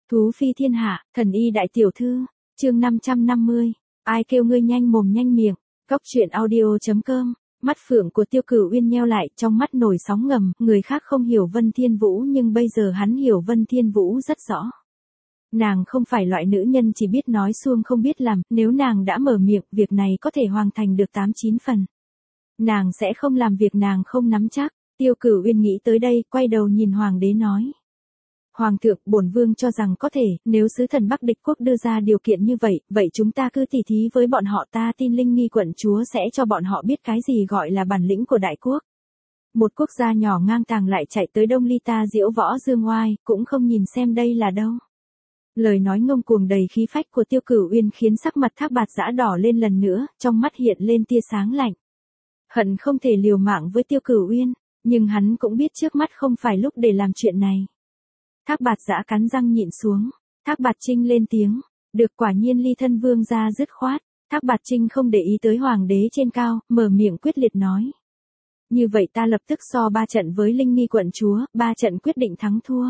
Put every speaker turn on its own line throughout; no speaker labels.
Thú phi thiên hạ, thần y đại tiểu thư, chương 550, ai kêu ngươi nhanh mồm nhanh miệng, góc chuyện audio.com. Mắt phượng của Tiêu Cửu Uyên nheo lại, trong mắt nổi sóng ngầm, người khác không hiểu Vân Thiên Vũ nhưng bây giờ hắn hiểu Vân Thiên Vũ rất rõ. Nàng không phải loại nữ nhân chỉ biết nói suông không biết làm, nếu nàng đã mở miệng, việc này có thể hoàn thành được 8-9 phần. Nàng sẽ không làm việc nàng không nắm chắc. Tiêu Cửu Uyên nghĩ tới đây, quay đầu nhìn hoàng đế nói. Hoàng thượng, bổn vương cho rằng có thể, nếu sứ thần Bắc Địch quốc đưa ra điều kiện như vậy, vậy chúng ta cứ tỉ thí với bọn họ, ta tin Linh Nghi quận chúa sẽ cho bọn họ biết cái gì gọi là bản lĩnh của đại quốc. Một quốc gia nhỏ ngang tàng lại chạy tới Đông Ly ta diễu võ dương oai, cũng không nhìn xem đây là đâu. Lời nói ngông cuồng đầy khí phách của Tiêu Cửu Uyên khiến sắc mặt Thác Bạt Dã đỏ lên lần nữa, trong mắt hiện lên tia sáng lạnh. Hận không thể liều mạng với Tiêu Cửu Uyên, nhưng hắn cũng biết trước mắt không phải lúc để làm chuyện này. Thác Bạt Dã cắn răng nhịn xuống. Thác Bạt Trinh lên tiếng. Được, quả nhiên ly thân vương ra dứt khoát. Thác Bạt Trinh không để ý tới hoàng đế trên cao, mở miệng quyết liệt nói. Như vậy ta lập tức so 3 trận với Linh Nghi quận chúa, 3 trận quyết định thắng thua.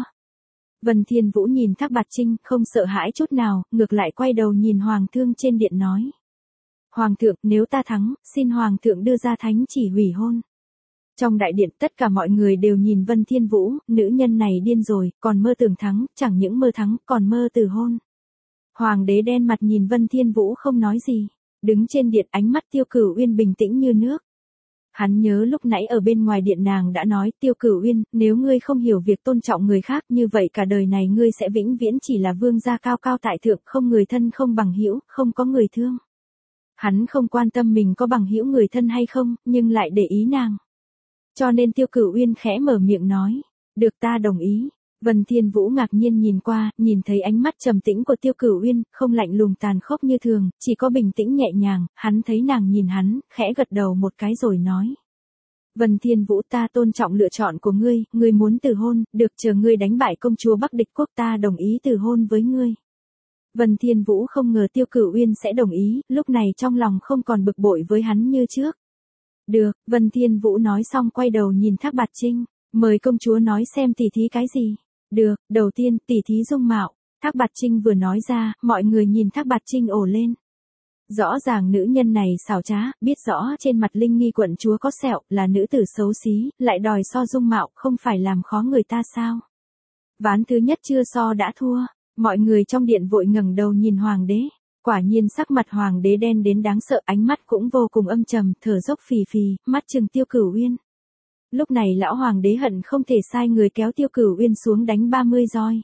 Vân Thiên Vũ nhìn Thác Bạt Trinh không sợ hãi chút nào, ngược lại quay đầu nhìn hoàng thương trên điện nói. Hoàng thượng, nếu ta thắng, xin hoàng thượng đưa ra thánh chỉ hủy hôn. Trong đại điện tất cả mọi người đều nhìn Vân Thiên Vũ, nữ nhân này điên rồi, còn mơ tưởng thắng, chẳng những mơ thắng, còn mơ từ hôn. Hoàng đế đen mặt nhìn Vân Thiên Vũ không nói gì, đứng trên điện ánh mắt Tiêu Cửu Uyên bình tĩnh như nước. Hắn nhớ lúc nãy ở bên ngoài điện nàng đã nói, Tiêu Cửu Uyên, nếu ngươi không hiểu việc tôn trọng người khác như vậy cả đời này ngươi sẽ vĩnh viễn chỉ là vương gia cao cao tại thượng, không người thân không bằng hữu, không có người thương. Hắn không quan tâm mình có bằng hữu người thân hay không, nhưng lại để ý nàng. Cho nên Tiêu Cửu Uyên khẽ mở miệng nói, được ta đồng ý. Vân Thiên Vũ ngạc nhiên nhìn qua, nhìn thấy ánh mắt trầm tĩnh của Tiêu Cửu Uyên, không lạnh lùng tàn khốc như thường, chỉ có bình tĩnh nhẹ nhàng, hắn thấy nàng nhìn hắn, khẽ gật đầu một cái rồi nói. Vân Thiên Vũ, ta tôn trọng lựa chọn của ngươi, ngươi muốn từ hôn, được, chờ ngươi đánh bại công chúa Bắc Địch quốc ta đồng ý từ hôn với ngươi. Vân Thiên Vũ không ngờ Tiêu Cửu Uyên sẽ đồng ý, lúc này trong lòng không còn bực bội với hắn như trước. Được, Vân Thiên Vũ nói xong quay đầu nhìn Thác Bạt Trinh, mời công chúa nói xem tỉ thí cái gì. Được, đầu tiên tỉ thí dung mạo. Thác Bạt Trinh vừa nói ra, mọi người nhìn Thác Bạt Trinh ồ lên. Rõ ràng nữ nhân này xảo trá, biết rõ trên mặt Linh Nghi quận chúa có sẹo, là nữ tử xấu xí, lại đòi so dung mạo, không phải làm khó người ta sao? Ván thứ nhất chưa so đã thua, mọi người trong điện vội ngẩng đầu nhìn hoàng đế. Quả nhiên sắc mặt hoàng đế đen đến đáng sợ, ánh mắt cũng vô cùng âm trầm, thở dốc phì phì, mắt trừng Tiêu Cửu Uyên. Lúc này lão hoàng đế hận không thể sai người kéo Tiêu Cửu Uyên xuống đánh 30 roi.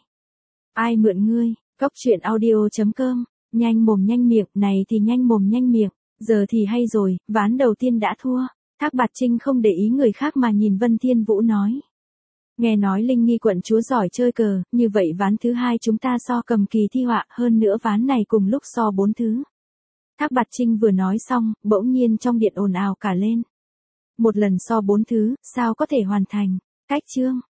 Ai mượn ngươi, góc chuyện audio.com, nhanh mồm nhanh miệng, này thì nhanh mồm nhanh miệng, giờ thì hay rồi, ván đầu tiên đã thua. Thác Bạt Trinh không để ý người khác mà nhìn Vân Thiên Vũ nói. Nghe nói Linh Nghi quận chúa giỏi chơi cờ, như vậy ván thứ hai chúng ta so cầm kỳ thi họa, hơn nữa ván này cùng lúc so 4 thứ. Thác Bạt Trinh vừa nói xong, bỗng nhiên trong điện ồn ào cả lên. Một lần so 4 thứ, sao có thể hoàn thành? Cách chương.